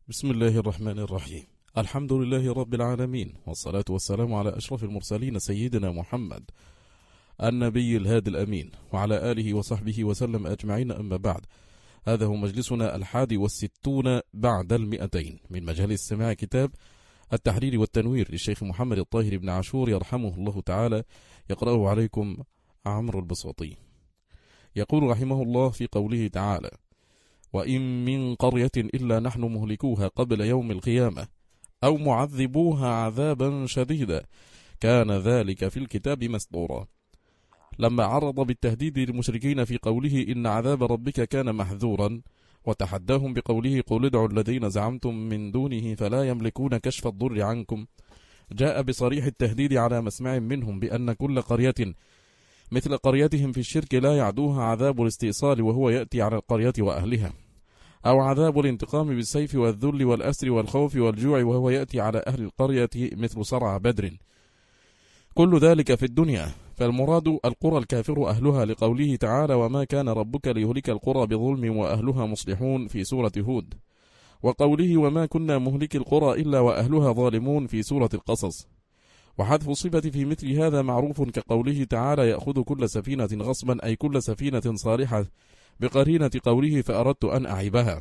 بسم الله الرحمن الرحيم. الحمد لله رب العالمين، والصلاة والسلام على أشرف المرسلين سيدنا محمد النبي الهادي الأمين، وعلى آله وصحبه وسلم أجمعين. أما بعد، هذا هو مجلسنا 61 بعد 200 من مجالس سماع كتاب التحرير والتنوير للشيخ محمد الطاهر بن عاشور يرحمه الله تعالى، يقرأه عليكم عمرو البساطي. يقول رحمه الله في قوله تعالى: وإن من قرية إلا نحن مهلكوها قبل يوم القيامة أو معذبوها عذابا شديدا كان ذلك في الكتاب مسطورا. لما عرض بالتهديد للمشركين في قوله إن عذاب ربك كان محذورا، وتحداهم بقوله قل ادعوا الذين زعمتم من دونه فلا يملكون كشف الضر عنكم، جاء بصريح التهديد على مسمع منهم بأن كل قرية مثل قريتهم في الشرك لا يعدوها عذاب الاستئصال وهو يأتي على القرية وأهلها، أو عذاب الانتقام بالسيف والذل والأسر والخوف والجوع وهو يأتي على أهل القرية مثل صرع بدر. كل ذلك في الدنيا، فالمراد القرى الكافر أهلها، لقوله تعالى وما كان ربك ليهلك القرى بظلم وأهلها مصلحون في سورة هود، وقوله وما كنا مهلك القرى إلا وأهلها ظالمون في سورة القصص. وحذف صفة في مثل هذا معروف، كقوله تعالى يأخذ كل سفينة غصبا، أي كل سفينة صالحة، بقرينة قوله فأردت أن أعيبها.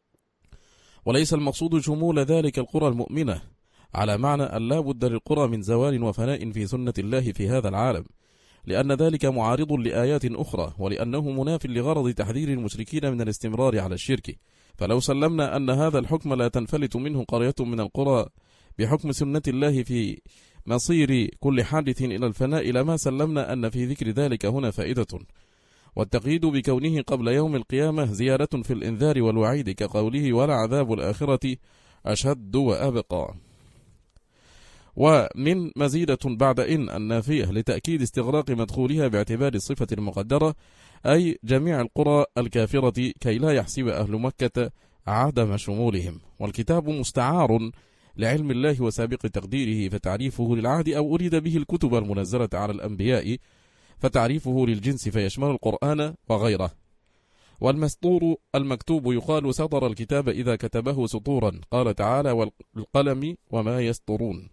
وليس المقصود شمول ذلك القرى المؤمنة، على معنى أن لا بد للقرى من زوال وفناء في سنة الله في هذا العالم، لأن ذلك معارض لآيات أخرى، ولأنه مناف لغرض تحذير المشركين من الاستمرار على الشرك. فلو سلمنا أن هذا الحكم لا تنفلت منه قرية من القرى بحكم سنة الله في مصير كل حادث إلى الفناء، لما سلمنا أن في ذكر ذلك هنا فائدة، والتقييد بكونه قبل يوم القيامة زيادة في الإنذار والوعيد، كقوله ولعذاب الآخرة أشد وأبقى. ومن مزيدة بعد إن النافية لتأكيد استغراق مدخولها باعتبار الصفة المقدرة، أي جميع القرى الكافرة، كي لا يحسب أهل مكة عدم شمولهم. والكتاب مستعار لعلم الله وسابق تقديره، فتعريفه للعهد أو أريد به الكتب المنزلة على الأنبياء، فتعريفه للجنس فيشمل القرآن وغيره. والمسطور المكتوب يقال سطر الكتاب إذا كتبه سطورا، قال تعالى والقلم وما يسطرون.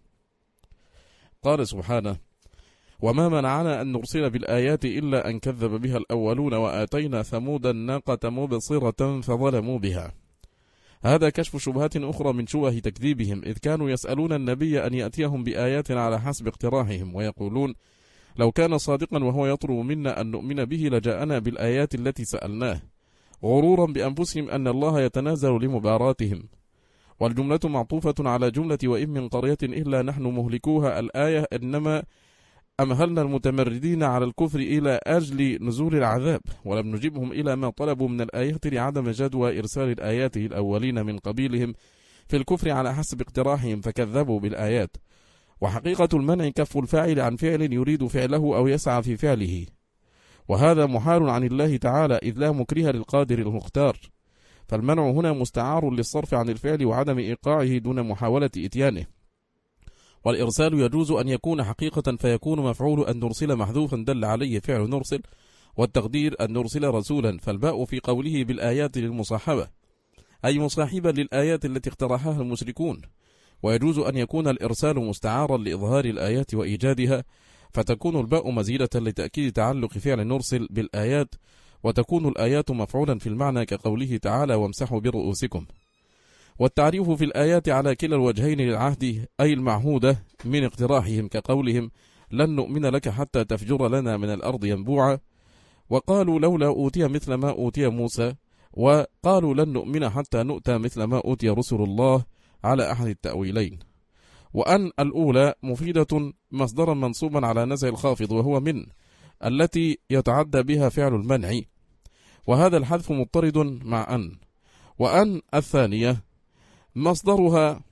قال سبحانه وما منعنا أن نرسل بالآيات إلا أن كذب بها الأولون وآتينا ثمود الناقة مبصرة فظلموا بها. هذا كشف شبهات أخرى من شبه تكذيبهم، إذ كانوا يسألون النبي أن يأتيهم بآيات على حسب اقتراحهم، ويقولون لو كان صادقا وهو يطلب منا أن نؤمن به لجاءنا بالآيات التي سألناه، غرورا بأنفسهم أن الله يتنازل لمباراتهم. والجملة معطوفة على جملة وإن من قرية إلا نحن مهلكوها الآية، إنما أمهلنا المتمردين على الكفر إلى أجل نزول العذاب، ولم نجبهم إلى ما طلبوا من الآيات لعدم جدوى إرسال الآيات الأولين من قبيلهم في الكفر على حسب اقتراحهم فكذبوا بالآيات. وحقيقة المنع كف الفاعل عن فعل يريد فعله أو يسعى في فعله، وهذا محال عن الله تعالى، إذ لا مكره للقادر المختار. فالمنع هنا مستعار للصرف عن الفعل وعدم إيقاعه دون محاولة إتيانه. والإرسال يجوز أن يكون حقيقة فيكون مفعول أن نرسل محذوفا دل عليه فعل نرسل، والتقدير أن نرسل رسولا، فالباء في قوله بالآيات للمصاحبة، أي مصاحبا للآيات التي اقترحها المشركون. ويجوز أن يكون الإرسال مستعارا لإظهار الآيات وإيجادها، فتكون الباء مزيدة لتأكيد تعلق فعل نرسل بالآيات، وتكون الآيات مفعولا في المعنى، كقوله تعالى وامسحوا برؤوسكم. والتعريف في الآيات على كلا الوجهين للعهد، أي المعهودة من اقتراحهم، كقولهم لن نؤمن لك حتى تفجر لنا من الأرض ينبوعا، وقالوا لولا أوتي مثل ما أوتي موسى، وقالوا لن نؤمن حتى نؤتى مثل ما أوتي رسل الله، على أحد التأويلين. وأن الأولى مفيدة مصدرا منصوبا على نزع الخافض، وهو من التي يتعدى بها فعل المنع، وهذا الحذف مضطرد مع أن. وأن الثانية مصدرها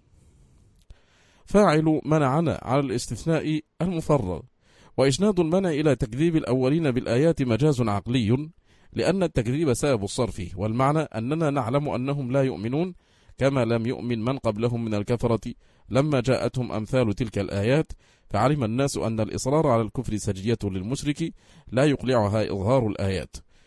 فاعل منعنا على الاستثناء المفرغ. وإسناد المنع إلى تكذيب الأولين بالآيات مجاز عقلي، لأن التكذيب سبب الصرف، والمعنى أننا نعلم أنهم لا يؤمنون كما لم يؤمن من قبلهم من الكفرة لما جاءتهم أمثال تلك الآيات، فعلم الناس أن الإصرار على الكفر سجية للمشرك لا يقلعها إظهار الآيات.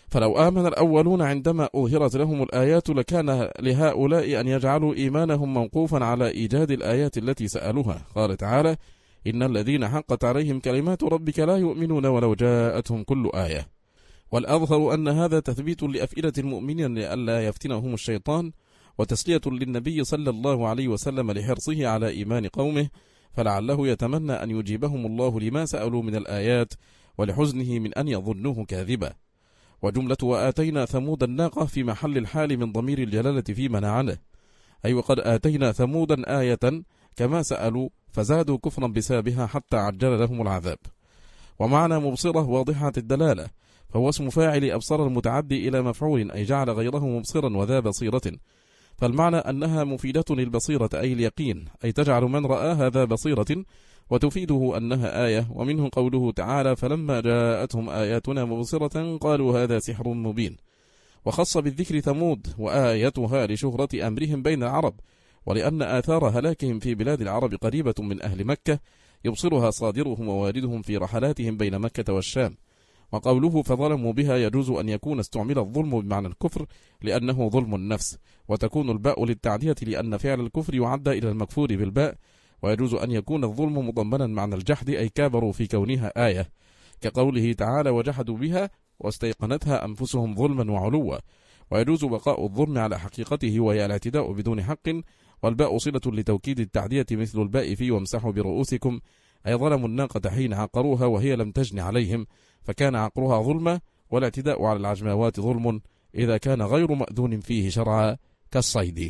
فلو آمن الأولون عندما أظهرت لهم الآيات لكان لهؤلاء أن يجعلوا إيمانهم موقوفا على إيجاد الآيات التي سألوها. قال تعالى: إن الذين حقت عليهم كلمات ربك لا يؤمنون ولو جاءتهم كل آية. والأظهر أن هذا تثبيت لأفئدة المؤمنين لئلا يفتنهم الشيطان، وتسلية للنبي صلى الله عليه وسلم لحرصه على إيمان قومه، فلعله يتمنى أن يجيبهم الله لما سألوا من الآيات، ولحزنه من أن يظنوه كاذبا. وجملة وآتينا ثمود الناقة في محل الحال من ضمير الجلالة في منعنه، أي وقد آتينا ثمودا آية كما سألوا فزادوا كفرا بسببها حتى عجل لهم العذاب. ومعنى مبصرة واضحة الدلالة، فهو اسم فاعل أبصر المتعدي إلى مفعول، أي جعل غيره مبصرا وذا بصيرة، فالمعنى أنها مفيدة للبصيرة أي اليقين، أي تجعل من رآها ذا بصيرة، وتفيده أنها آية. ومنه قوله تعالى: فلما جاءتهم آياتنا مبصرة قالوا هذا سحر مبين. وخص بالذكر ثمود وآيتها لشهرة أمرهم بين العرب، ولأن آثار هلاكهم في بلاد العرب قريبة من أهل مكة يبصرها صادرهم وواردهم في رحلاتهم بين مكة والشام. وقوله فظلموا بها يجوز أن يكون استعمل الظلم بمعنى الكفر لأنه ظلم النفس، وتكون الباء للتعدية لأن فعل الكفر يعدى إلى المكفور بالباء. ويجوز أن يكون الظلم مضمنا معنى الجحد، أي كابروا في كونها آية، كقوله تعالى: وجحدوا بها واستيقنتها أنفسهم ظلما وعلوا. ويجوز بقاء الظلم على حقيقته وهي الاعتداء بدون حق، والباء صلة لتوكيد التعدية مثل الباء في وامسحوا برؤوسكم، أي ظلموا الناقة حين عقروها وهي لم تجن عليهم، فكان عقرها ظلما، والاعتداء على العجماوات ظلم إذا كان غير مأذون فيه شرعا كالصيد.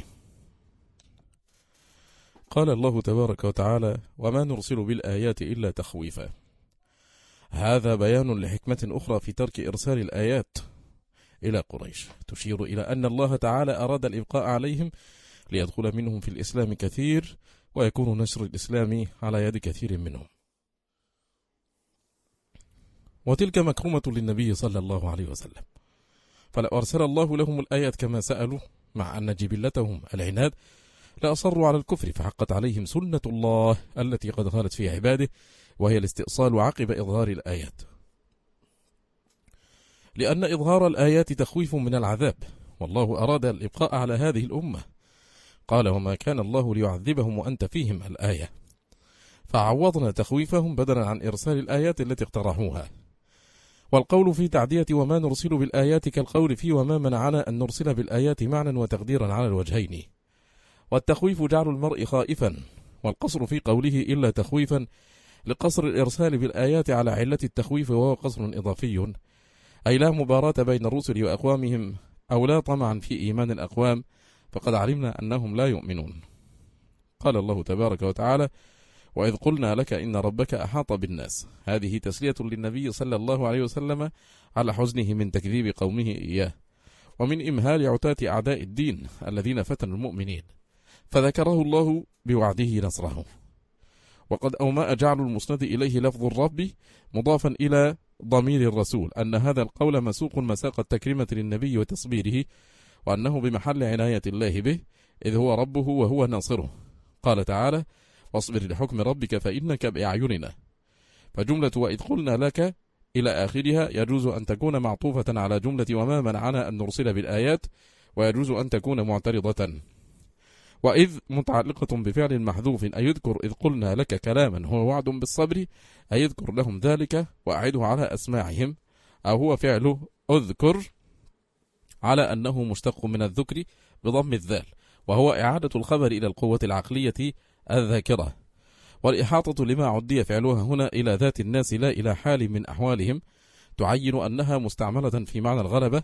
قال الله تبارك وتعالى: وما نرسل بالآيات إلا تخويفا. هذا بيان لحكمة أخرى في ترك إرسال الآيات إلى قريش، تشير إلى أن الله تعالى أراد الإبقاء عليهم ليدخل منهم في الإسلام كثير، ويكون نشر الإسلام على يد كثير منهم. وتلك مكرمة للنبي صلى الله عليه وسلم، فلو أرسل الله لهم الآيات كما سألوا، مع أن جبلتهم العناد، لأصروا على الكفر، فحقت عليهم سنة الله التي قد خالت في عباده، وهي الاستئصال عقب إظهار الآيات، لأن إظهار الآيات تخويف من العذاب، والله أراد الإبقاء على هذه الأمة. قال: وما كان الله ليعذبهم وأنت فيهم الآية، فعوضنا تخويفهم بدلا عن إرسال الآيات التي اقترحوها. والقول في تعدية وما نرسل بالآيات كالقول في وما منعنا أن نرسل بالآيات معنى وتقديرا على الوجهين. والتخويف جعل المرء خائفا، والقصر في قوله إلا تخويفا لقصر الإرسال بالآيات على علة التخويف، وهو قصر إضافي، أي لا مباراة بين الرسل وأقوامهم، أو لا طمعا في إيمان الأقوام، فقد علمنا أنهم لا يؤمنون. قال الله تبارك وتعالى: وإذ قلنا لك إن ربك أحاط بالناس. هذه تسلية للنبي صلى الله عليه وسلم على حزنه من تكذيب قومه إياه، ومن إمهال عتاة أعداء الدين الذين فتنوا المؤمنين، فذكره الله بوعده نصره. وقد أومأ جعل المسند إليه لفظ الرب مضافا إلى ضمير الرسول، أن هذا القول مسوق مساق التكريمة للنبي وتصبيره، وأنه بمحل عناية الله به، إذ هو ربه وهو ناصره. قال تعالى: واصبر لحكم ربك فإنك بأعيننا. فجملة وإذ قلنا لك إلى آخرها يجوز أن تكون معطوفة على جملة وما منعنا أن نرسل بالآيات، ويجوز أن تكون معترضة. وإذ متعلقة بفعل محذوف، أي يذكر إذ قلنا لك كلاما هو وعد بالصبر، أي يذكر لهم ذلك وأعده على أسماعهم، أو هو فعله أذكر على أنه مشتق من الذكر بضم الذال، وهو إعادة الخبر إلى القوة العقلية الذاكرة. والإحاطة لما عدي فعلها هنا إلى ذات الناس لا إلى حال من أحوالهم، تعين أنها مستعملة في معنى الغلبة،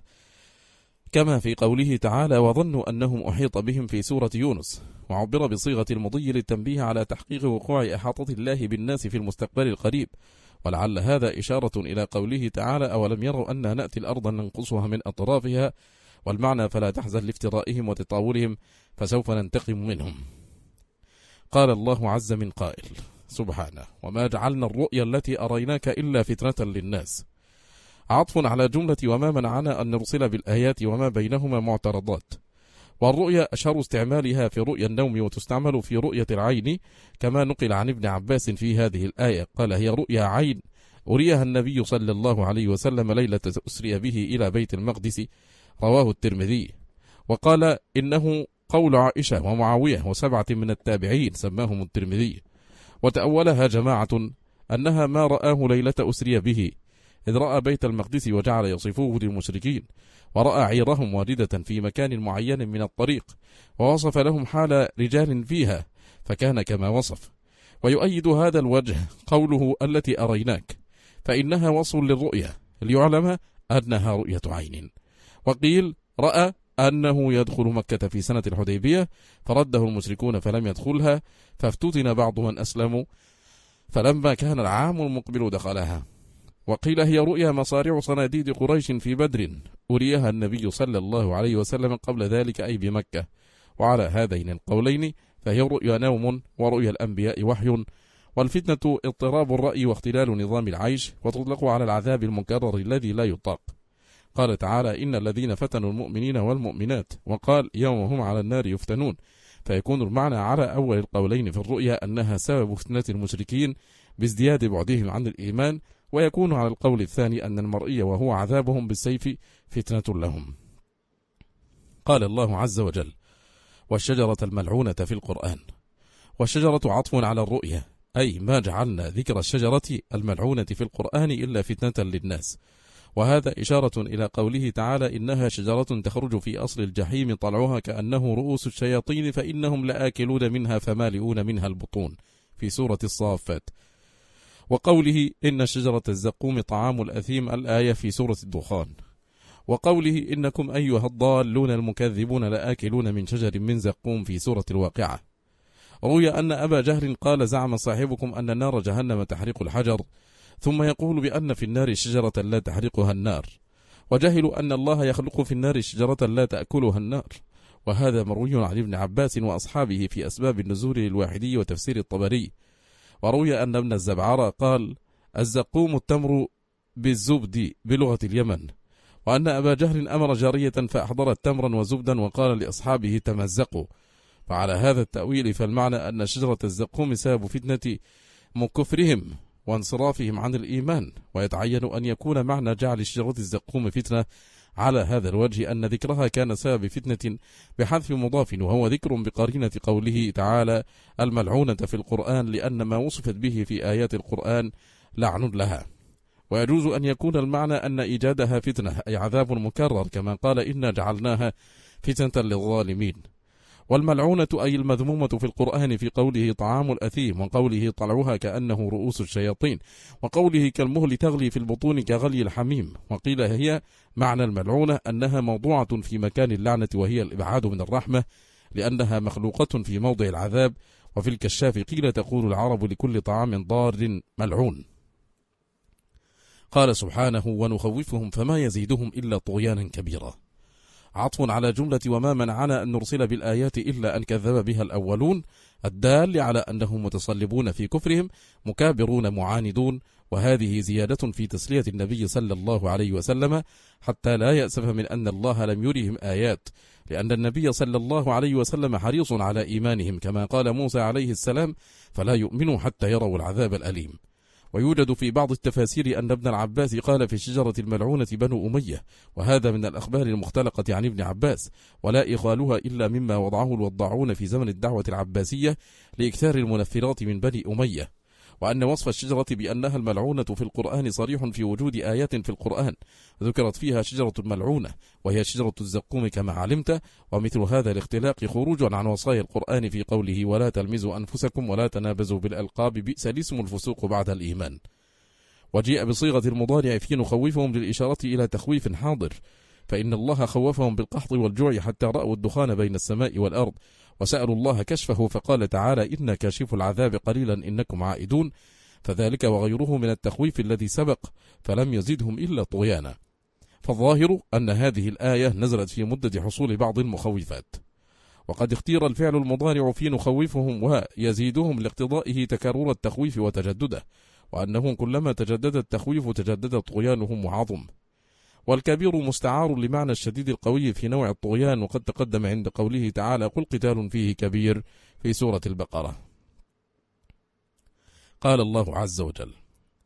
كما في قوله تعالى: وظنوا أنهم أحيط بهم في سورة يونس. وعبر بصيغة المضي للتنبيه على تحقيق وقوع إحاطة الله بالناس في المستقبل القريب، ولعل هذا إشارة إلى قوله تعالى: أولم يروا أن نأتي الأرض ننقصها من أطرافها، والمعنى فلا تحزن لافترائهم وتطاولهم فسوف ننتقم منهم. قال الله عز من قائل سبحانه: وما جعلنا الرؤيا التي أريناك إلا فتنة للناس. عطف على جملة وما منعنا أن نرسل بالآيات وما بينهما معترضات. والرؤيا أشهر استعمالها في رؤيا النوم، وتستعمل في رؤية العين، كما نقل عن ابن عباس في هذه الآية قال: هي رؤيا عين، أريها النبي صلى الله عليه وسلم ليلة أسري به إلى بيت المقدس، رواه الترمذي. وقال إنه قول عائشة ومعاوية وسبعة من التابعين سماهم الترمذي. وتأولها جماعة أنها ما رآه ليلة أسري به، إذ رأى بيت المقدس وجعل يصفوه للمشركين، ورأى عيرهم واردة في مكان معين من الطريق، ووصف لهم حال رجال فيها فكان كما وصف. ويؤيد هذا الوجه قوله التي أريناك، فإنها وصف للرؤية ليعلم أنها رؤية عين. وقيل رأى أنه يدخل مكة في سنة الحديبية فرده المشركون فلم يدخلها، فافتتن بعض من أسلموا، فلما كان العام المقبل دخلها. وقيل هي رؤيا مصارع صناديد قريش في بدر، أريها النبي صلى الله عليه وسلم قبل ذلك أي بمكة. وعلى هذين القولين فهي رؤيا نوم، ورؤيا الأنبياء وحي، والفتنة اضطراب الرأي واختلال نظام العيش، وتطلق على العذاب المكرر الذي لا يطاق. قال تعالى إن الذين فتنوا المؤمنين والمؤمنات، وقال يوم هم على النار يفتنون، فيكون المعنى على أول القولين في الرؤيا أنها سبب فتنة المشركين بازدياد بعدهم عن الإيمان، ويكون على القول الثاني أن المرئي وهو عذابهم بالسيف فتنة لهم. قال الله عز وجل والشجرة الملعونة في القرآن. والشجرة عطف على الرؤيا، أي ما جعلنا ذكر الشجرة الملعونة في القرآن إلا فتنة للناس. وهذا إشارة إلى قوله تعالى إنها شجرة تخرج في أصل الجحيم طلعها كأنه رؤوس الشياطين فإنهم لآكلون منها فمالئون منها البطون في سورة الصافات. وقوله إن شجرة الزقوم طعام الأثيم الآية في سورة الدخان. وقوله إنكم أيها الضالون المكذبون لآكلون من شجر من زقوم في سورة الواقعة. روي أن أبا جهل قال زعم صاحبكم أن نار جهنم تحرق الحجر، ثم يقول بأن في النار شجرة لا تحرقها النار، وجهلوا أن الله يخلق في النار شجرة لا تأكلها النار. وهذا مروي عن ابن عباس وأصحابه في أسباب النزول للواحدي وتفسير الطبري. وروي أن ابن الزبعرة قال الزقوم التمر بالزبد بلغة اليمن. وأن أبا جهل أمر جارية فأحضرت تمرا وزبدا وقال لأصحابه تمزقوا. فعلى هذا التأويل فالمعنى أن شجرة الزقوم سبب فتنة مكفرهم وانصرافهم عن الإيمان. ويتعين أن يكون معنى جعل شجرة الزقوم فتنة على هذا الوجه أن ذكرها كان سبب فتنة بحذف مضاف، وهو ذكر بقرينة قوله تعالى الملعونة في القرآن، لأن ما وصفت به في آيات القرآن لعن لها. ويجوز أن يكون المعنى أن إيجادها فتنة أي عذاب مكرر، كما قال إنا جعلناها فتنة للظالمين. والملعونة أي المذمومة في القرآن في قوله طعام الأثيم، وقوله طلعها كأنه رؤوس الشياطين، وقوله كالمهل تغلي في البطون كغلي الحميم. وقيل هي معنى الملعونة أنها موضوعة في مكان اللعنة، وهي الإبعاد من الرحمة لأنها مخلوقة في موضع العذاب. وفي الكشاف قيل تقول العرب لكل طعام ضار ملعون. قال سبحانه ونخوفهم فما يزيدهم إلا طغيانا كبيرا، عطف على جملة وما منعنا أن نرسل بالآيات إلا أن كذب بها الأولون، الدال على أنهم متصلبون في كفرهم مكابرون معاندون. وهذه زيادة في تسلية النبي صلى الله عليه وسلم حتى لا يأسف من أن الله لم يرهم آيات، لأن النبي صلى الله عليه وسلم حريص على إيمانهم، كما قال موسى عليه السلام فلا يؤمنوا حتى يروا العذاب الأليم. ويوجد في بعض التفاسير أن ابن العباس قال في الشجرة الملعونة بنو أمية، وهذا من الأخبار المختلقة عن ابن عباس، ولا إخالها إلا مما وضعه الوضاعون في زمن الدعوة العباسية لإكثار المنفرات من بني أمية. وأن وصف الشجرة بأنها الملعونة في القرآن صريح في وجود آيات في القرآن ذكرت فيها شجرة ملعونة، وهي شجرة الزقوم كما علمت. ومثل هذا الاختلاق خروج عن وصايا القرآن في قوله ولا تلمزوا أنفسكم ولا تنابزوا بالألقاب بئس الاسم الفسوق بعد الإيمان. وجيء بصيغة المضارع في نخوفهم للإشارة إلى تخويف حاضر، فإن الله خوفهم بالقحط والجوع حتى رأوا الدخان بين السماء والأرض وسألوا الله كشفه، فقال تعالى إن كاشف العذاب قليلا إنكم عائدون. فذلك وغيره من التخويف الذي سبق فلم يزدهم إلا طغيانا. فالظاهر أن هذه الآية نزلت في مدة حصول بعض المخوفات. وقد اختير الفعل المضارع في نخوفهم ويزيدهم لاقتضائه تكرر التخويف وتجدده، وأنه كلما تجدد التخويف تجدد طغيانهم وعظم. والكبير مستعار لمعنى الشديد القوي في نوع الطغيان، وقد تقدم عند قوله تعالى قل قتال فيه كبير في سورة البقرة. قال الله عز وجل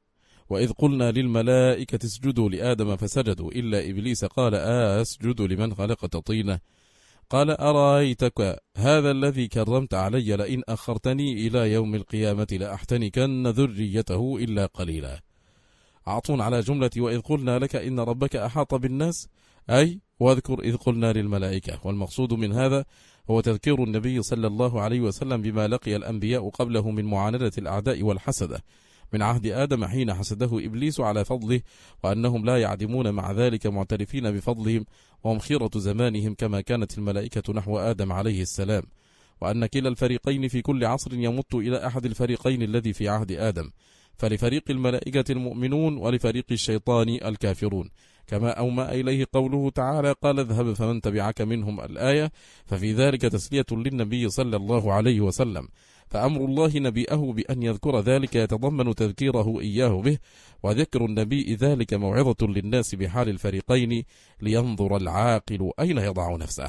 وإذ قلنا للملائكة اسجدوا لآدم فسجدوا إلا إبليس قال أسجد لمن خلقت طينة قال أرأيتك هذا الذي كرمت علي لئن أخرتني إلى يوم القيامة لأحتنكن ذريته إلا قليلا. عطف على جملة وإذ قلنا لك إن ربك أحاط بالناس، أي واذكر إذ قلنا للملائكة. والمقصود من هذا هو تذكير النبي صلى الله عليه وسلم بما لقي الأنبياء قبله من معاندة الأعداء والحسدة من عهد آدم حين حسده إبليس على فضله، وأنهم لا يعدمون مع ذلك معترفين بفضلهم وهم خيرة زمانهم كما كانت الملائكة نحو آدم عليه السلام، وأن كلا الفريقين في كل عصر يمت إلى أحد الفريقين الذي في عهد آدم، فلفريق الملائكة المؤمنون ولفريق الشيطان الكافرون، كما أومأ إليه قوله تعالى قال اذهب فمن تبعك منهم الآية، ففي ذلك تسلية للنبي صلى الله عليه وسلم. فأمر الله نبيئه بأن يذكر ذلك يتضمن تذكيره إياه به، وذكر النبي ذلك موعظة للناس بحال الفريقين لينظر العاقل أين يضع نفسه.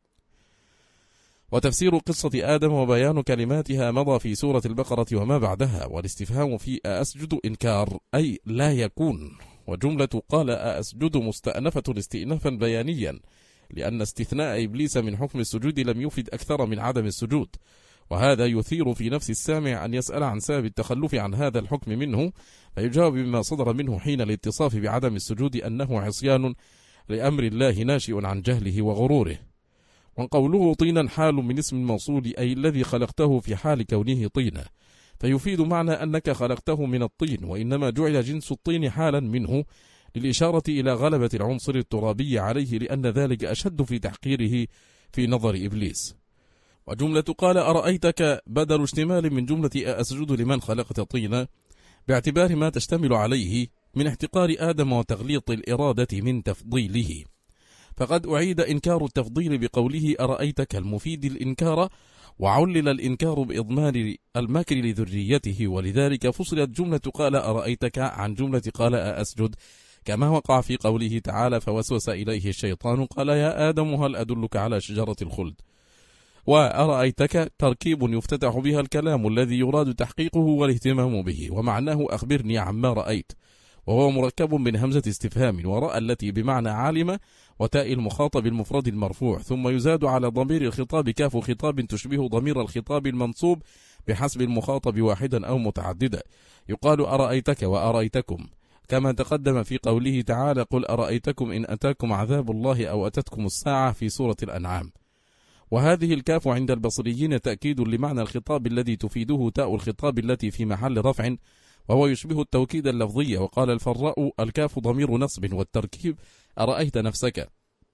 وتفسير قصة آدم وبيان كلماتها مضى في سورة البقرة وما بعدها، والاستفهام في أسجد إنكار أي لا يكون، وجملة قال أسجد مستأنفة استئنافا بيانيا، لأن استثناء إبليس من حكم السجود لم يفد أكثر من عدم السجود، وهذا يثير في نفس السامع أن يسأل عن سبب التخلف عن هذا الحكم منه، فيجاوب بما صدر منه حين الاتصاف بعدم السجود أنه عصيان لأمر الله ناشئ عن جهله وغروره. وقوله طينا حال من اسم الموصول أي الذي خلقته في حال كونه طينا، فيفيد معنى أنك خلقته من الطين، وإنما جعل جنس الطين حالا منه للإشارة إلى غلبة العنصر الترابي عليه، لأن ذلك أشد في تحقيره في نظر إبليس. وجملة قال أرأيتك بدل اشتمال من جملة أسجد لمن خلقت طينا، باعتبار ما تشتمل عليه من احتقار آدم وتغليط الإرادة من تفضيله، فقد أعيد إنكار التفضيل بقوله أرأيتك المفيد الإنكار، وعلل الإنكار بإضمار المكر لذريته، ولذلك فصلت جملة قال أرأيتك عن جملة قال أسجد، كما وقع في قوله تعالى فوسوس إليه الشيطان قال يا آدم هل أدلك على شجرة الخلد. وأرأيتك تركيب يفتتح بها الكلام الذي يراد تحقيقه والاهتمام به، ومعناه أخبرني عما رأيت، وهو مركب من همزة استفهام ورأى التي بمعنى عالمة وتاء المخاطب المفرد المرفوع، ثم يزاد على ضمير الخطاب كاف خطاب تشبه ضمير الخطاب المنصوب بحسب المخاطب واحدا أو متعددا، يقال أرأيتك وأرأيتكم، كما تقدم في قوله تعالى قل أرأيتكم إن أتاكم عذاب الله أو أتتكم الساعة في سورة الأنعام. وهذه الكاف عند البصريين تأكيد لمعنى الخطاب الذي تفيده تاء الخطاب التي في محل رفع، وهو يشبه التوكيد اللفظي. وقال الفراء الكاف ضمير نصب والتركيب أرأيت نفسك،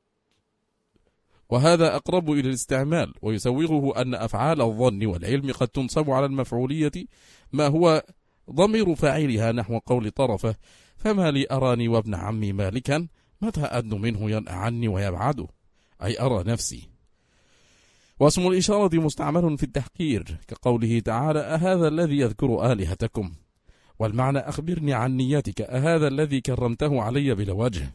وهذا أقرب إلى الاستعمال، ويسوغه أن أفعال الظن والعلم قد تنصب على المفعولية ما هو ضمير فاعلها، نحو قول طرفه فما لي أراني وابن عمي مالكا متى أدن منه ينأ عني ويبعده، أي أرى نفسي. واسم الإشارة مستعمل في التحقير كقوله تعالى أهذا الذي يذكر آلهتكم، والمعنى أخبرني عن نياتك أهذا الذي كرمته علي بلا وجه.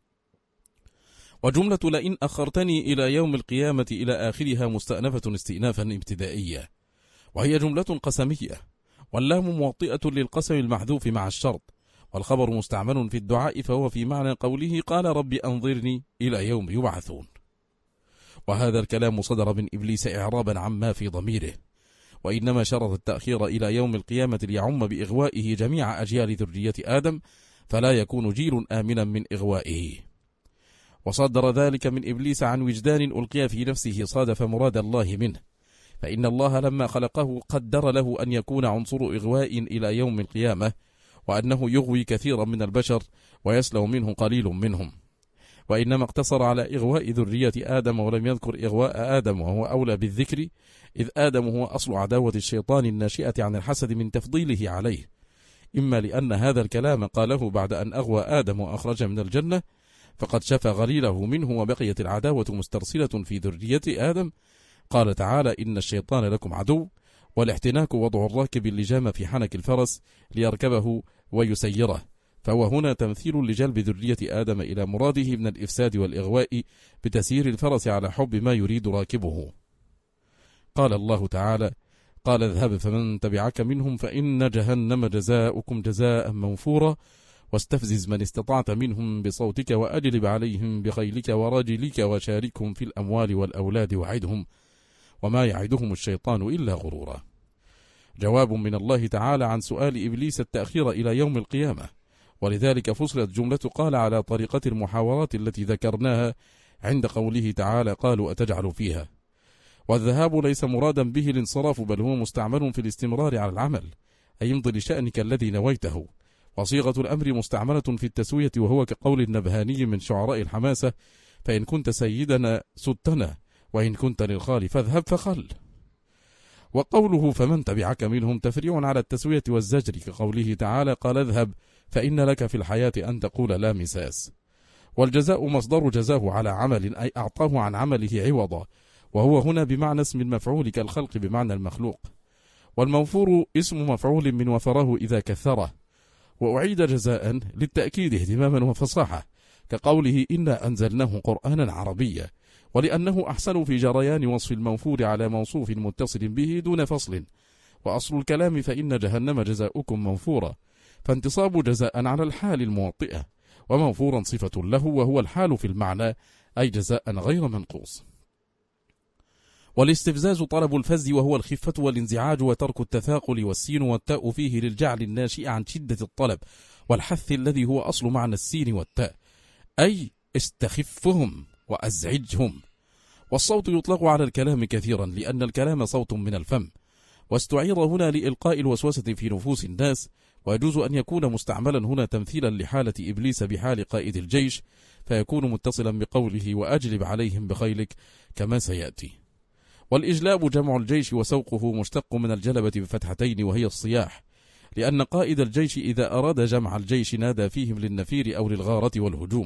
وجملة لئن أخرتني إلى يوم القيامة إلى آخرها مستأنفة استئنافا ابتدائية، وهي جملة قسمية، واللام موطئة للقسم المحذوف مع الشرط، والخبر مستعمل في الدعاء فهو في معنى قوله قال رب أنظرني إلى يوم يبعثون. وهذا الكلام صدر من إبليس إعرابا عما في ضميره، وإنما شرط التأخير إلى يوم القيامة ليعم بإغوائه جميع أجيال ذرية آدم، فلا يكون جيل آمنا من إغوائه. وصدر ذلك من إبليس عن وجدان ألقي في نفسه صادف مراد الله منه، فإن الله لما خلقه قدر له أن يكون عنصر إغواء إلى يوم القيامة، وأنه يغوي كثيرا من البشر ويسلم منه قليل منهم، وإنما اقتصر على إغواء ذرية آدم ولم يذكر إغواء آدم، وهو أولى بالذكر، إذ آدم هو أصل عداوة الشيطان الناشئة عن الحسد من تفضيله عليه، إما لأن هذا الكلام قاله بعد أن أغوى آدم وأخرج من الجنة فقد شفى غليله منه وبقيت العداوة مسترسلة في ذرية آدم، قال تعالى إن الشيطان لكم عدو، والاحتناك وضع الراكب اللجام في حنك الفرس ليركبه ويسيره، فهو هنا تمثيل لجلب ذرية آدم إلى مراده من الإفساد والإغواء بتسيير الفرس على حب ما يريد راكبه. قال الله تعالى قال اذهب فمن تبعك منهم فإن جهنم جزاؤكم جزاء موفورا واستفزز من استطعت منهم بصوتك وأجلب عليهم بخيلك ورجلك وشاركهم في الأموال والأولاد وعدهم وما يعدهم الشيطان إلا غرورا. جواب من الله تعالى عن سؤال إبليس التأخير إلى يوم القيامة، ولذلك فصلت جملة قال على طريقة المحاورات التي ذكرناها عند قوله تعالى قالوا أتجعل فيها. والذهاب ليس مرادا به الانصراف، بل هو مستعمل في الاستمرار على العمل، أي امض لشأنك الذي نويته. وصيغة الأمر مستعملة في التسوية، وهو كقول النبهاني من شعراء الحماسة فإن كنت سيدنا سدتنا وإن كنت للخال فاذهب فخل. وقوله فمن تبعك منهم تفريع على التسوية والزجر، كقوله تعالى قال اذهب فإن لك في الحياة أن تقول لا مساس. والجزاء مصدر جزاه على عمل، أي أعطاه عن عمله عوضا، وهو هنا بمعنى اسم المفعول كالخلق بمعنى المخلوق. والموفور اسم مفعول من وفره إذا كثره، وأعيد جزاء للتأكيد اهتماما وفصاحة، كقوله إنا أنزلناه قرآنا عربيا، ولأنه أحسن في جريان وصف الموفور على موصوف متصل به دون فصل. وأصل الكلام فإن جهنم جزاؤكم موفورا، فانتصاب جزاء على الحال الموطئة، وموفورا صفة له وهو الحال في المعنى، أي جزاء غير منقوص. والاستفزاز طلب الفز، وهو الخفة والانزعاج وترك التثاقل، والسين والتاء فيه للجعل الناشئ عن شدة الطلب والحث الذي هو أصل معنى السين والتاء، أي استخفهم وأزعجهم. والصوت يطلق على الكلام كثيرا لأن الكلام صوت من الفم، واستعير هنا لإلقاء الوسوسة في نفوس الناس، ويجوز أن يكون مستعملا هنا تمثيلا لحالة إبليس بحال قائد الجيش، فيكون متصلا بقوله وأجلب عليهم بخيلك كما سيأتي. والإجلاب جمع الجيش، وسوقه مشتق من الجلبة بفتحتين وهي الصياح، لأن قائد الجيش إذا أراد جمع الجيش نادى فيهم للنفير أو للغارة والهجوم.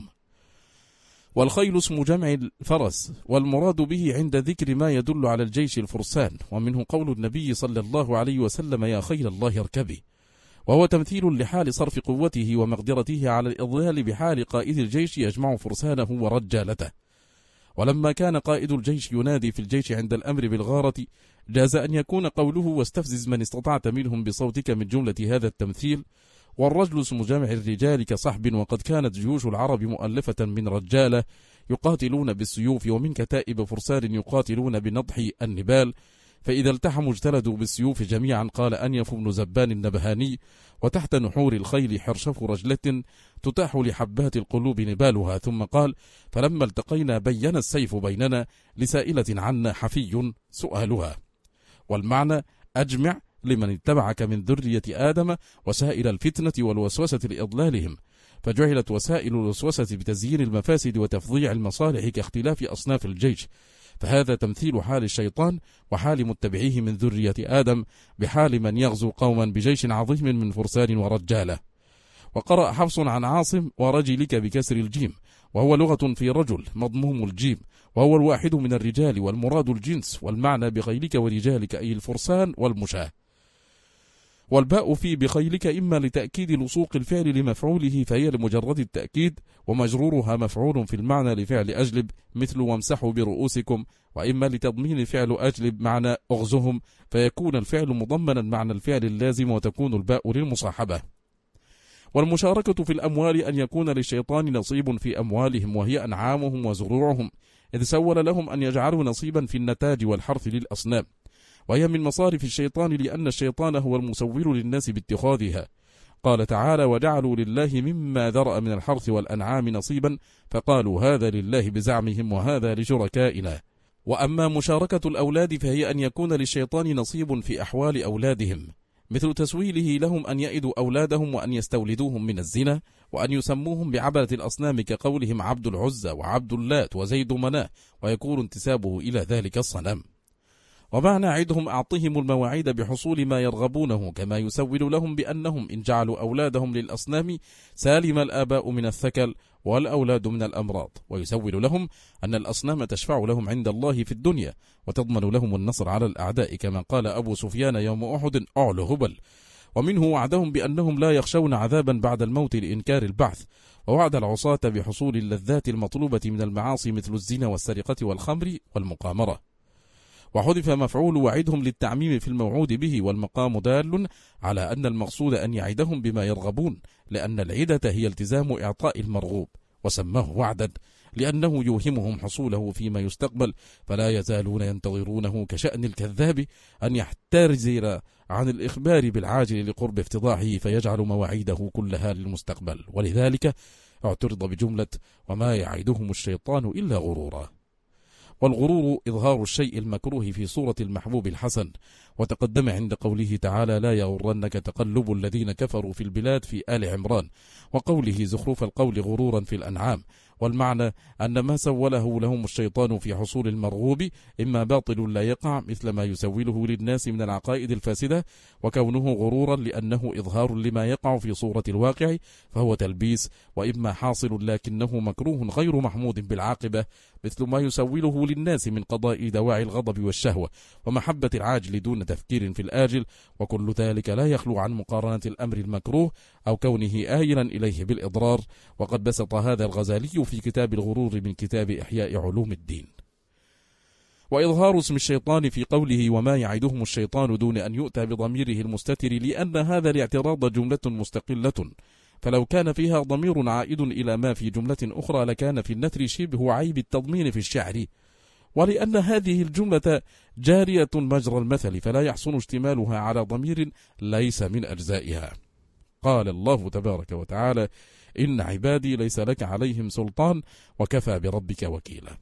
والخيل اسم جمع الفرس، والمراد به عند ذكر ما يدل على الجيش الفرسان، ومنه قول النبي صلى الله عليه وسلم يا خيل الله اركبي، وهو تمثيل لحال صرف قوته ومقدرته على الإضلال بحال قائد الجيش يجمع فرسانه ورجالته. ولما كان قائد الجيش ينادي في الجيش عند الأمر بالغارة، جاز أن يكون قوله واستفزز من استطعت منهم بصوتك من جملة هذا التمثيل. والرجل اسم جمع الرجال كصحب، وقد كانت جيوش العرب مؤلفة من رجالة يقاتلون بالسيوف، ومن كتائب فرسان يقاتلون بنضح النبال، فإذا التحموا اجتلدوا بالسيوف جميعا. قال أنيف بن زبان النبهاني وتحت نحور الخيل حرشف رجلة تتاح لحبات القلوب نبالها. ثم قال فلما التقينا بين السيف بيننا لسائلة عنا حفي سؤالها. والمعنى أجمع لمن اتبعك من ذرية آدم وسائل الفتنة والوسوسة لإضلالهم، فجعلت وسائل الوسوسة بتزيين المفاسد وتفضيع المصالح كاختلاف أصناف الجيش، فهذا تمثيل حال الشيطان وحال متبعيه من ذرية آدم بحال من يغزو قوما بجيش عظيم من فرسان ورجالة. وقرأ حفص عن عاصم ورجلك بكسر الجيم، وهو لغة في رجل مضموم الجيم، وهو الواحد من الرجال، والمراد الجنس، والمعنى بخيلك ورجالك أي الفرسان والمشاة. والباء في بخيلك إما لتأكيد لصوق الفعل لمفعوله فهي لمجرد التأكيد، ومجرورها مفعول في المعنى لفعل أجلب مثل وامسحوا برؤوسكم، وإما لتضمين فعل أجلب معنى أغزهم فيكون الفعل مضمنا معنى الفعل اللازم، وتكون الباء للمصاحبة. والمشاركة في الأموال أن يكون للشيطان نصيب في أموالهم وهي أنعامهم وزروعهم، إذ سول لهم أن يجعلوا نصيبا في النتاج والحرث للأصنام، وهي من مصارف الشيطان لأن الشيطان هو المسول للناس باتخاذها. قال تعالى وجعلوا لله مما ذرأ من الحرث والأنعام نصيبا فقالوا هذا لله بزعمهم وهذا لشركائنا. وأما مشاركة الأولاد فهي أن يكون للشيطان نصيب في أحوال أولادهم، مثل تسويله لهم أن يئدوا أولادهم وأن يستولدوهم من الزنا، وأن يسموهم بعبدة الأصنام كقولهم عبد العزى وعبد اللات وزيد مناه، ويكون انتسابه إلى ذلك الصنم. ومعنى عدهم أعطهم المواعيد بحصول ما يرغبونه، كما يسول لهم بأنهم إن جعلوا أولادهم للأصنام سالم الآباء من الثكل والأولاد من الأمراض، ويسول لهم أن الأصنام تشفع لهم عند الله في الدنيا وتضمن لهم النصر على الأعداء، كما قال أبو سفيان يوم أحد أعلى هبل. ومنه وعدهم بأنهم لا يخشون عذابا بعد الموت لإنكار البعث، ووعد العصاة بحصول اللذات المطلوبة من المعاصي مثل الزنا والسرقة والخمر والمقامرة. وحذف مفعول وعدهم للتعميم في الموعود به، والمقام دال على أن المقصود أن يعدهم بما يرغبون، لأن العدة هي التزام إعطاء المرغوب، وسماه وعدا لأنه يوهمهم حصوله فيما يستقبل، فلا يزالون ينتظرونه كشأن الكذاب أن يحترز عن الإخبار بالعاجل لقرب افتضاحه فيجعل مواعيده كلها للمستقبل، ولذلك اعترض بجملة وما يعدهم الشيطان إلا غرورا. والغرور إظهار الشيء المكروه في صورة المحبوب الحسن، وتقدم عند قوله تعالى لا يغرنك تقلب الذين كفروا في البلاد في آل عمران، وقوله زخرف القول غرورا في الأنعام. والمعنى أن ما سوله لهم الشيطان في حصول المرغوب إما باطل لا يقع مثل ما يسوله للناس من العقائد الفاسدة، وكونه غرورا لأنه إظهار لما يقع في صورة الواقع فهو تلبيس، وإما حاصل لكنه مكروه غير محمود بالعاقبة مثل ما يسوله للناس من قضاء دواعي الغضب والشهوة ومحبة العاجل دون تفكير في الآجل، وكل ذلك لا يخلو عن مقارنة الأمر المكروه أو كونه آيلا إليه بالإضرار. وقد بسط هذا الغزالي في كتاب الغرور من كتاب إحياء علوم الدين. وإظهار اسم الشيطان في قوله وما يعدهم الشيطان دون أن يؤتى بضميره المستتر، لأن هذا الاعتراض جملة مستقلة، فلو كان فيها ضمير عائد إلى ما في جملة أخرى لكان في النثر شبه عيب التضمين في الشعر، ولأن هذه الجملة جارية مجرى المثل فلا يحسن اشتمالها على ضمير ليس من أجزائها. قال الله تبارك وتعالى إن عبادي ليس لك عليهم سلطان وكفى بربك وكيلا.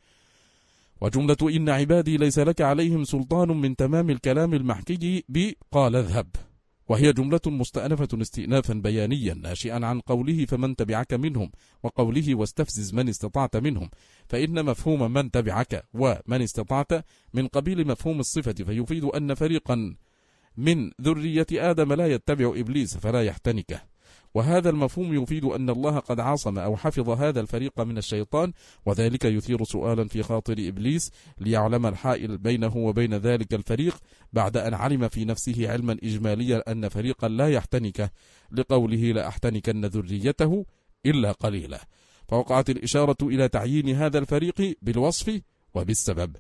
وجملة إن عبادي ليس لك عليهم سلطان من تمام الكلام المحكي بقال اذهب، وهي جملة مستأنفة استئنافا بيانيا ناشئا عن قوله فمن تبعك منهم وقوله واستفزز من استطعت منهم، فإن مفهوم من تبعك ومن استطعت من قبيل مفهوم الصفة، فيفيد أن فريقا من ذرية آدم لا يتبع إبليس فلا يحتنكه، وهذا المفهوم يفيد أن الله قد عاصم أو حفظ هذا الفريق من الشيطان، وذلك يثير سؤالا في خاطر إبليس ليعلم الحائل بينه وبين ذلك الفريق بعد أن علم في نفسه علما إجماليا أن فريقا لا يحتنكه، لقوله لا أحتنكن ذريته إلا قليلا، فوقعت الإشارة إلى تعيين هذا الفريق بالوصف وبالسبب.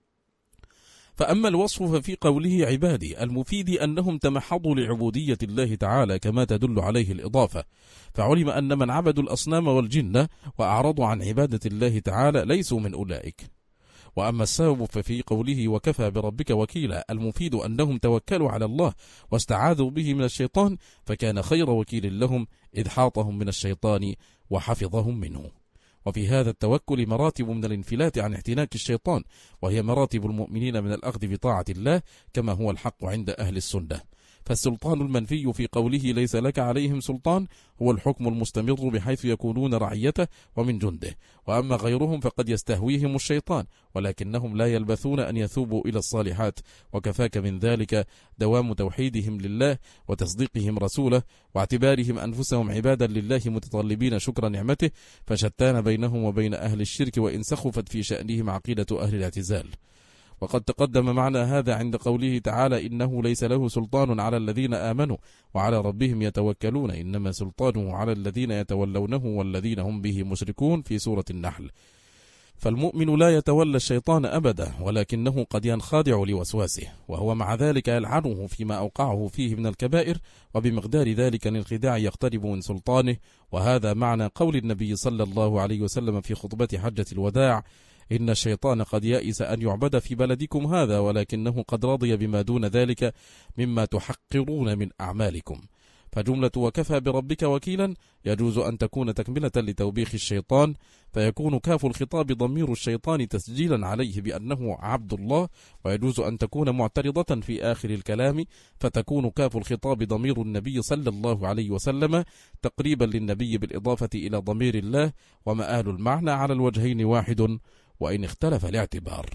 فأما الوصف ففي قوله عبادي المفيد أنهم تمحضوا لعبودية الله تعالى كما تدل عليه الإضافة، فعلم أن من عبدوا الأصنام والجن وأعرضوا عن عبادة الله تعالى ليسوا من أولئك. وأما السبب ففي قوله وكفى بربك وكيلا المفيد أنهم توكلوا على الله واستعاذوا به من الشيطان، فكان خير وكيل لهم إذ حاطهم من الشيطان وحفظهم منه. وفي هذا التوكل مراتب من الانفلات عن احتناك الشيطان، وهي مراتب المؤمنين من الأخذ بطاعة الله كما هو الحق عند أهل السنة. فالسلطان المنفي في قوله ليس لك عليهم سلطان هو الحكم المستمر بحيث يكونون رعيته ومن جنده، وأما غيرهم فقد يستهويهم الشيطان ولكنهم لا يلبثون أن يثوبوا إلى الصالحات، وكفاك من ذلك دوام توحيدهم لله وتصديقهم رسوله واعتبارهم أنفسهم عبادا لله متطلبين شكر نعمته، فشتان بينهم وبين أهل الشرك وإن سخفت في شأنهم عقيدة أهل الاعتزال. وقد تقدم معنى هذا عند قوله تعالى إنه ليس له سلطان على الذين آمنوا وعلى ربهم يتوكلون إنما سلطانه على الذين يتولونه والذين هم به مشركون في سورة النحل. فالمؤمن لا يتولى الشيطان أبدا، ولكنه قد ينخادع لوسواسه، وهو مع ذلك يلعنه فيما أوقعه فيه من الكبائر، وبمقدار ذلك الانخداع يقترب من سلطانه. وهذا معنى قول النبي صلى الله عليه وسلم في خطبة حجة الوداع إن الشيطان قد يئس أن يعبد في بلدكم هذا ولكنه قد رضي بما دون ذلك مما تحقرون من أعمالكم. فجملة وكفى بربك وكيلا يجوز أن تكون تكملة لتوبيخ الشيطان، فيكون كاف الخطاب ضمير الشيطان تسجيلا عليه بأنه عبد الله، ويجوز أن تكون معترضة في آخر الكلام فتكون كاف الخطاب ضمير النبي صلى الله عليه وسلم تقريبا للنبي بالإضافة إلى ضمير الله، ومآل المعنى على الوجهين واحد وإن اختلف الاعتبار.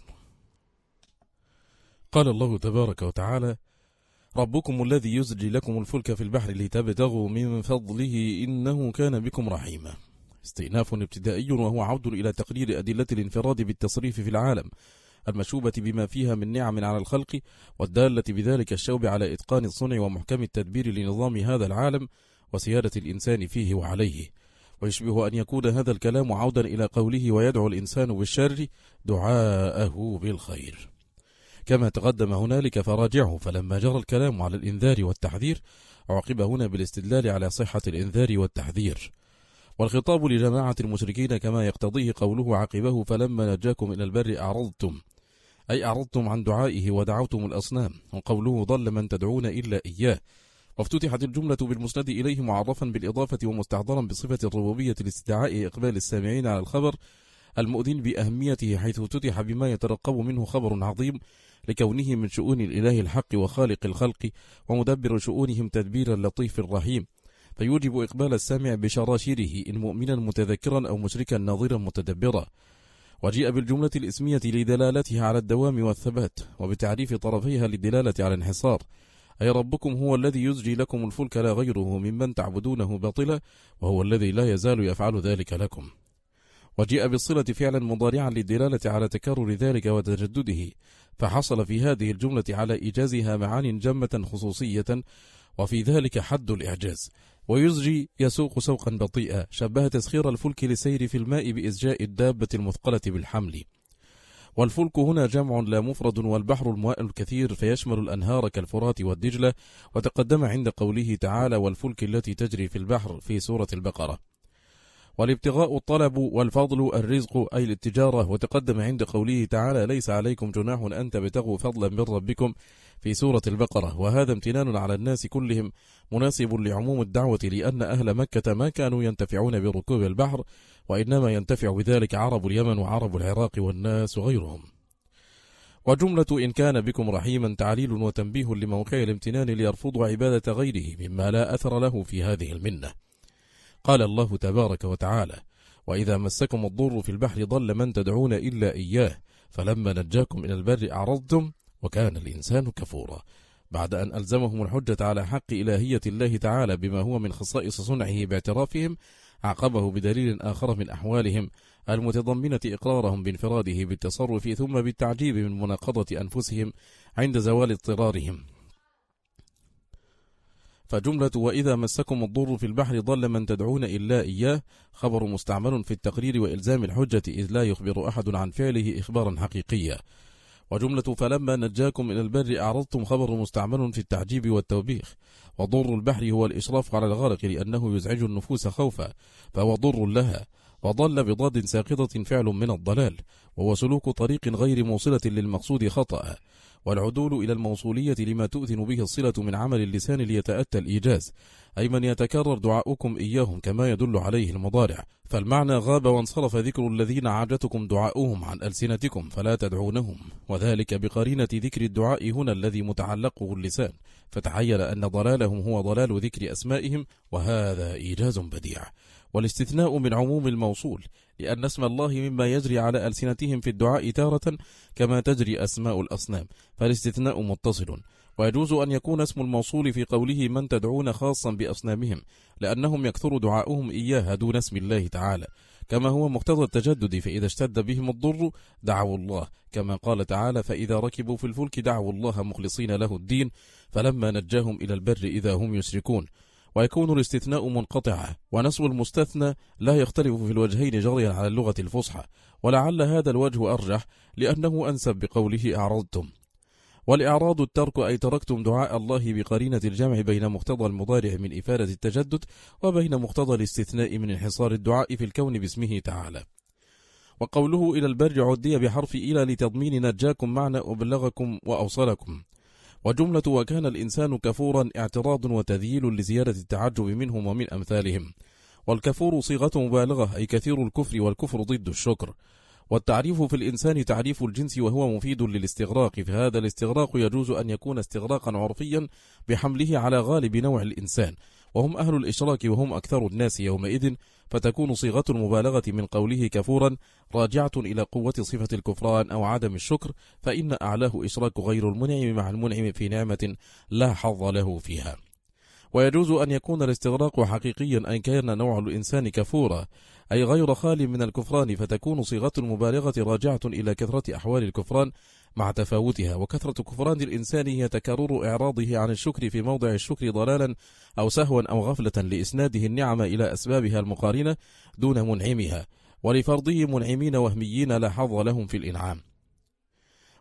قال الله تبارك وتعالى ربكم الذي يزجي لكم الفلك في البحر لتبتغوا من فضله إنه كان بكم رحيما. استئناف ابتدائي وهو عود إلى تقرير أدلة الانفراد بالتصريف في العالم المشوبة بما فيها من نعم على الخلق، والدالة بذلك الشوب على إتقان الصنع ومحكم التدبير لنظام هذا العالم وسيادة الإنسان فيه وعليه. ويشبه أن يكون هذا الكلام عودا إلى قوله ويدعو الإنسان بالشر دعاءه بالخير. كما تقدم هنالك فراجعه. فلما جرى الكلام على الإنذار والتحذير عقب هنا بالاستدلال على صحة الإنذار والتحذير، والخطاب لجماعة المشركين كما يقتضيه قوله عقبه فلما نجاكم إلى البر أعرضتم، أي أعرضتم عن دعائه ودعوتم الأصنام، وقوله ضل من تدعون إلا إياه. وافتتحت الجملة بالمسند إليه معرفا بالإضافة ومستحضرا بصفة الربوبية لاستدعاء إقبال السامعين على الخبر المؤذن بأهميته، حيث افتتح بما يترقب منه خبر عظيم لكونه من شؤون الإله الحق وخالق الخلق ومدبر شؤونهم تدبيرا لطيف رحيم، فيوجب إقبال السامع بشراشره إن مؤمنا متذكرا أو مشركا ناظرا متدبرا. وجيء بالجملة الإسمية لدلالتها على الدوام والثبات، وبتعريف طرفيها للدلالة على الانحصار، أي ربكم هو الذي يزجي لكم الفلك لا غيره ممن تعبدونه باطلا، وهو الذي لا يزال يفعل ذلك لكم. وجيء بالصلة فعلا مضارعا للدلالة على تكرر ذلك وتجدده، فحصل في هذه الجملة على إيجازها معان جمة خصوصية، وفي ذلك حد الإعجاز. ويزجي يسوق سوقا بطيئا، شبه تسخير الفلك للسير في الماء بإزجاء الدابة المثقلة بالحمل. والفلك هنا جمع لا مفرد، والبحر الماء الكثير فيشمل الأنهار كالفرات والدجلة، وتقدم عند قوله تعالى والفلك التي تجري في البحر في سورة البقرة. والابتغاء الطلب والفضل الرزق أي التجارة، وتقدم عند قوله تعالى ليس عليكم جناح أن تبتغوا فضلا من ربكم في سورة البقرة. وهذا امتنان على الناس كلهم مناسب لعموم الدعوة، لأن أهل مكة ما كانوا ينتفعون بركوب البحر، وإنما ينتفع بذلك عرب اليمن وعرب العراق والناس غيرهم. وجملة إن كان بكم رحيما تعليل وتنبيه لموقع الامتنان ليرفضوا عبادة غيره مما لا أثر له في هذه المنة. قال الله تبارك وتعالى وإذا مسكم الضر في البحر ضل من تدعون إلا إياه فلما نجاكم إلى البر أعرضتم وكان الإنسان كفورا، بعد أن ألزمهم الحجة على حق إلهية الله تعالى بما هو من خصائص صنعه باعترافهم، عقبه بدليل آخر من أحوالهم المتضمنة إقرارهم بانفراده بالتصرف، ثم بالتعجيب من مناقضة أنفسهم عند زوال اضطرارهم. فجملة وإذا مسكم الضر في البحر ضل من تدعون إلا إياه خبر مستعمل في التقرير وإلزام الحجة، إذ لا يخبر أحد عن فعله إخبارا حقيقيا. وجملة فلما نجاكم إلى البر أعرضتم خبر مستعمل في التعجيب والتوبيخ. وضر البحر هو الإشراف على الغرق لأنه يزعج النفوس خوفا فهو ضر لها. وضل بضاد ساقطة فعل من الضلال، وهو سلوك طريق غير موصلة للمقصود خطأ. والعدول إلى الموصولية لما تؤذن به الصلة من عمل اللسان ليتأتى الإيجاز، أي من يتكرر دعاؤكم إياهم كما يدل عليه المضارع. فالمعنى غاب وانصرف ذكر الذين عاجتكم دعاؤهم عن ألسنتكم فلا تدعونهم، وذلك بقرينة ذكر الدعاء هنا الذي متعلقه اللسان، فتعين أن ضلالهم هو ضلال ذكر أسمائهم، وهذا إيجاز بديع. والاستثناء من عموم الموصول، لأن اسم الله مما يجري على ألسنتهم في الدعاء تارة كما تجري أسماء الأصنام، فالاستثناء متصل. ويجوز أن يكون اسم الموصول في قوله من تدعون خاصا بأصنامهم، لأنهم يكثر دعاؤهم إياها دون اسم الله تعالى، كما هو مقتضى التجدد، فإذا اشتد بهم الضر دعوا الله، كما قال تعالى فإذا ركبوا في الفلك دعوا الله مخلصين له الدين فلما نجاهم إلى البر إذا هم يشركون. ويكون الاستثناء منقطعا، ونسب المستثنى لا يختلف في الوجهين جريا على اللغة الفصحى، ولعل هذا الوجه أرجح لأنه أنسب بقوله أعرضتم. والإعراض الترك، أي تركتم دعاء الله بقرينة الجمع بين مقتضى المضارع من إفادة التجدد وبين مقتضى الاستثناء من انحصار الدعاء في الكون باسمه تعالى. وقوله إلى البر عدي بحرف إلى لتضمين نجاكم معنى أبلغكم وأوصلكم. وجملة وكان الإنسان كفورا اعتراض وتذييل لزيادة التعجب منهم ومن أمثالهم. والكفور صيغة مبالغة، أي كثير الكفر، والكفر ضد الشكر. والتعريف في الإنسان تعريف الجنس وهو مفيد للاستغراق، فهذا الاستغراق يجوز أن يكون استغراقا عرفيا بحمله على غالب نوع الإنسان، وهم أهل الإشراك وهم أكثر الناس يومئذ، فتكون صيغة المبالغة من قوله كفورا راجعة إلى قوة صفة الكفران أو عدم الشكر، فإن أعلاه إشراك غير المنعم مع المنعم في نعمة لا حظ له فيها. ويجوز أن يكون الاستغراق حقيقيا أن كان نوع الإنسان كفورا، أي غير خال من الكفران، فتكون صيغة المبالغة راجعة إلى كثرة أحوال الكفران مع تفاوتها. وكثرة كفران الإنسان هي تكرر إعراضه عن الشكر في موضع الشكر ضلالا أو سهوا أو غفلة لإسناده النعم إلى أسبابها المقارنة دون منعمها، ولفرضه منعمين وهميين لا حظ لهم في الإنعام.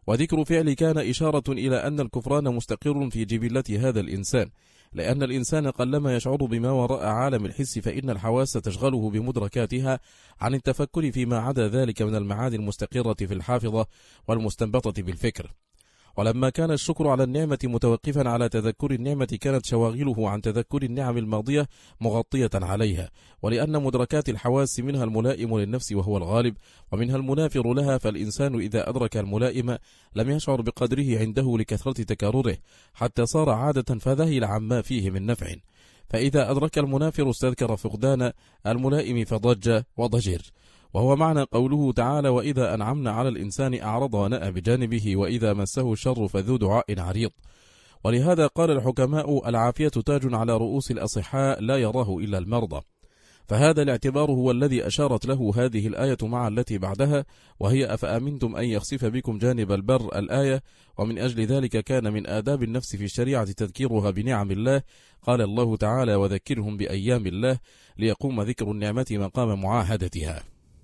وذكر فعل كان إشارة إلى أن الكفران مستقر في جبلة هذا الإنسان، لأن الإنسان قلما يشعر بما وراء عالم الحس، فإن الحواس تشغله بمدركاتها عن التفكر فيما عدا ذلك من المعاني المستقرة في الحافظة والمستنبطة بالفكر. ولما كان الشكر على النعمة متوقفا على تذكر النعمة، كانت شواغله عن تذكر النعم الماضية مغطية عليها، ولأن مدركات الحواس منها الملائم للنفس وهو الغالب، ومنها المنافر لها، فالإنسان إذا أدرك الملائم لم يشعر بقدره عنده لكثرة تكرره حتى صار عادة فذهل عما فيه من نفع، فإذا أدرك المنافر استذكر فقدان الملائم فضج وضجر، وهو معنى قوله تعالى: وإذا أنعمنا على الإنسان أعرض ونأى بجانبه وإذا مسه الشر فذو دعاء عريض. ولهذا قال الحكماء: العافية تاج على رؤوس الأصحاء لا يراه إلا المرضى. فهذا الاعتبار هو الذي أشارت له هذه الآية مع التي بعدها، وهي أفأمنتم أن يخسف بكم جانب البر الآية. ومن أجل ذلك كان من آداب النفس في الشريعة تذكيرها بنعم الله. قال الله تعالى: وذكرهم بأيام الله، ليقوم ذكر النعمة مقام معاهدتها.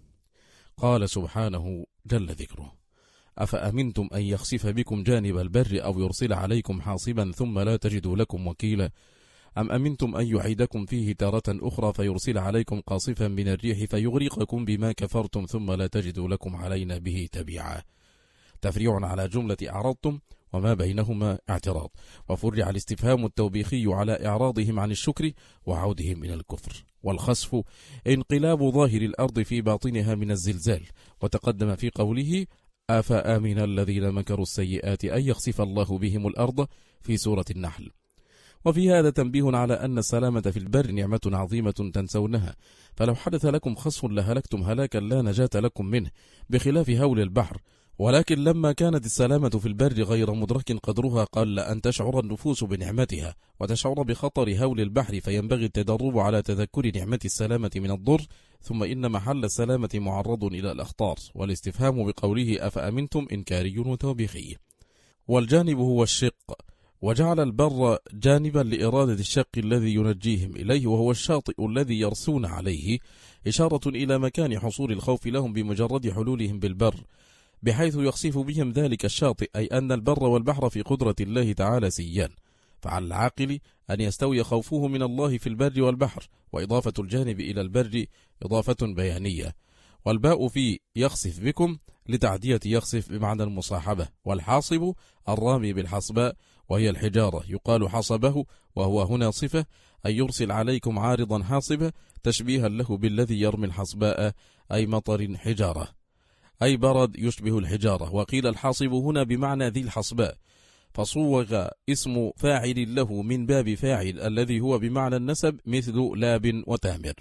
قال سبحانه جل ذكره: أفأمنتم أن يخسف بكم جانب البر أو يرسل عليكم حاصبا ثم لا تجدوا لكم وكيلا أم أمنتم أن يعيدكم فيه تارة أخرى فيرسل عليكم قاصفا من الريح فيغرقكم بما كفرتم ثم لا تجدوا لكم علينا به تبيعا. تفريع على جملة أعرضتم وما بينهما اعتراض، وفرع الاستفهام التوبيخي على إعراضهم عن الشكر وعودهم من الكفر. والخسف انقلاب ظاهر الأرض في باطنها من الزلزال، وتقدم في قوله: أفأمن الذين مكروا السيئات أن يخسف الله بهم الأرض في سورة النحل. وفي هذا تنبيه على أن السلامة في البر نعمة عظيمة تنسونها، فلو حدث لكم خسف لهلكتم هلاكا لا نجاة لكم منه، بخلاف هول البحر. ولكن لما كانت السلامة في البر غير مدرك قدرها، قل أن تشعر النفوس بنعمتها وتشعر بخطر هول البحر، فينبغي التدرب على تذكر نعمة السلامة من الضر، ثم إن محل السلامة معرض إلى الأخطار. والاستفهام بقوله أفأمنتم إنكاري وتوبيخي. والجانب هو الشق، وجعل البر جانبا لإرادة الشق الذي ينجيهم إليه، وهو الشاطئ الذي يرسون عليه، إشارة إلى مكان حصول الخوف لهم بمجرد حلولهم بالبر، بحيث يخسف بهم ذلك الشاطئ، أي أن البر والبحر في قدرة الله تعالى سيان، فعلى العاقل أن يستوي خوفه من الله في البر والبحر. وإضافة الجانب إلى البر إضافة بيانية. والباء في يخسف بكم لتعدية يخسف بمعنى المصاحبة. والحاصب الرامي بالحصباء وهي الحجارة، يقال حصبه وهو هنا صفة، أي يرسل عليكم عارضا حاصبة، تشبيها له بالذي يرمي الحصباء، أي مطر حجارة، أي برد يشبه الحجارة. وقيل الحاصب هنا بمعنى ذي الحصباء، فصوغ اسم فاعل له من باب فاعل الذي هو بمعنى النسب، مثل لاب وتامر.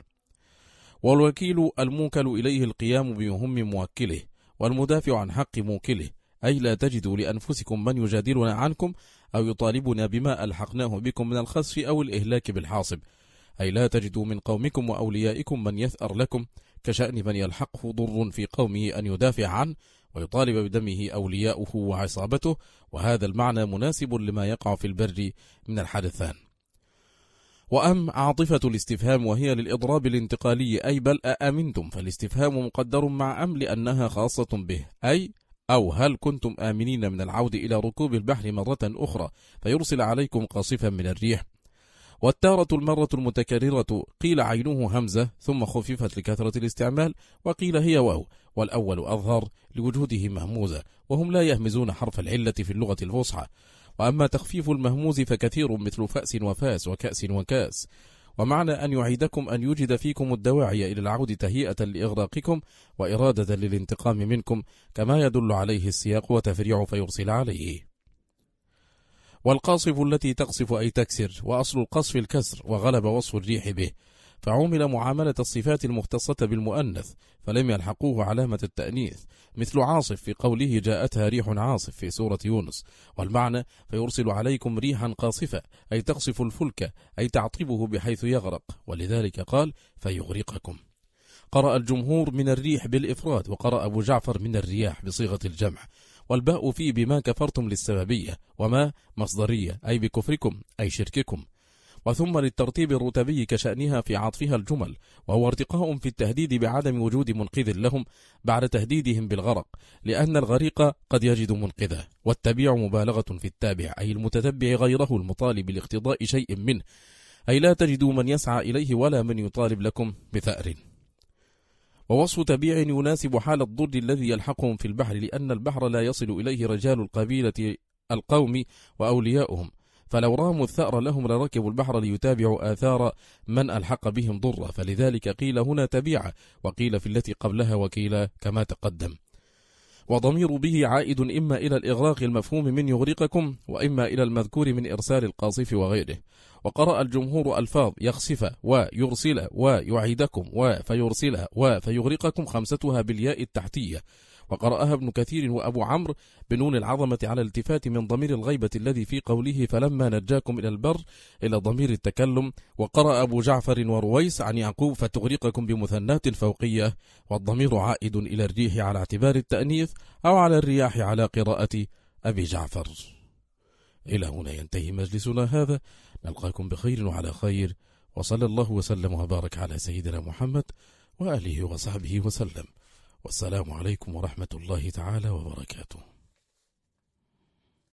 والوكيل الموكل إليه القيام بمهم موكله، والمدافع عن حق موكله، أي لا تجدوا لأنفسكم من يجادلنا عنكم أو يطالبنا بما ألحقناه بكم من الخسف أو الإهلاك بالحاصب، أي لا تجدوا من قومكم وأوليائكم من يثأر لكم، كشأن من يلحقه ضر في قومه أن يدافع عنه ويطالب بدمه أولياؤه وعصابته. وهذا المعنى مناسب لما يقع في البر من الحدثان. وأم عاطفة الاستفهام، وهي للإضراب الانتقالي، أي بل أأمنتم، فالاستفهام مقدر مع أم لأنها خاصة به، أي أو هل كنتم آمنين من العود إلى ركوب البحر مرة أخرى فيرسل عليكم قاصفا من الريح. والتارة المرة المتكررة قيل عينه همزة ثم خففت لكثرة الاستعمال، وقيل هي واو، والأول أظهر لوجوده مهموزة، وهم لا يهمزون حرف العلة في اللغة الفصحى. وأما تخفيف المهموز فكثير، مثل فأس وفاس وكأس وكاس. ومعنى أن يعيدكم أن يوجد فيكم الدواعي إلى العود تهيئة لإغراقكم وإرادة للانتقام منكم، كما يدل عليه السياق وتفريع فيرسل عليه. والقاصف التي تقصف أي تكسر، وأصل القصف الكسر، وغلب وصف الريح به، فعمل معاملة الصفات المختصة بالمؤنث، فلم يلحقوه علامة التأنيث، مثل عاصف في قوله جاءتها ريح عاصف في سورة يونس. والمعنى فيرسل عليكم ريحا قاصفة، أي تقصف الفلك، أي تعطبه بحيث يغرق، ولذلك قال فيغرقكم. قرأ الجمهور من الريح بالإفراد، وقرأ أبو جعفر من الرياح بصيغة الجمع. والباء في بما كفرتم للسببية، وما مصدرية، أي بكفركم أي شرككم. وثم للترتيب الرتبي كشأنها في عطفها الجمل، وهو ارتقاء في التهديد بعدم وجود منقذ لهم بعد تهديدهم بالغرق، لأن الغريق قد يجد منقذه. والتبيع مبالغة في التابع، أي المتتبع غيره المطالب لاقتضاء شيء منه، أي لا تجدوا من يسعى إليه ولا من يطالب لكم بثأر. ووصف تبيع يناسب حال الضر الذي يلحقهم في البحر، لأن البحر لا يصل إليه رجال القبيلة القوم وأولياؤهم، فلو راموا الثأر لهم لركبوا البحر ليتابعوا آثار من ألحق بهم ضرا، فلذلك قيل هنا تبيع، وقيل في التي قبلها وقيل كما تقدم. وضمير به عائد إما إلى الإغراق المفهوم من يغرقكم، وإما إلى المذكور من إرسال القاصف وغيره. وقرأ الجمهور ألفاظ يخسف ويرسل ويعيدكم وفيرسل وفيغرقكم خمستها بالياء التحتية، وقرأها ابن كثير وأبو عمرو بنون العظمة على الالتفات من ضمير الغيبة الذي في قوله فلما نجاكم إلى البر إلى ضمير التكلم. وقرأ أبو جعفر ورويس عن يعقوب فتغرقكم بمثنات فوقية، والضمير عائد إلى الريح على اعتبار التأنيث، أو على الرياح على قراءة أبي جعفر. إلى هنا ينتهي مجلسنا هذا، نلقاكم بخير وعلى خير، وصلى الله وسلم وبارك على سيدنا محمد وآله وصحبه وسلم، والسلام عليكم ورحمة الله تعالى وبركاته.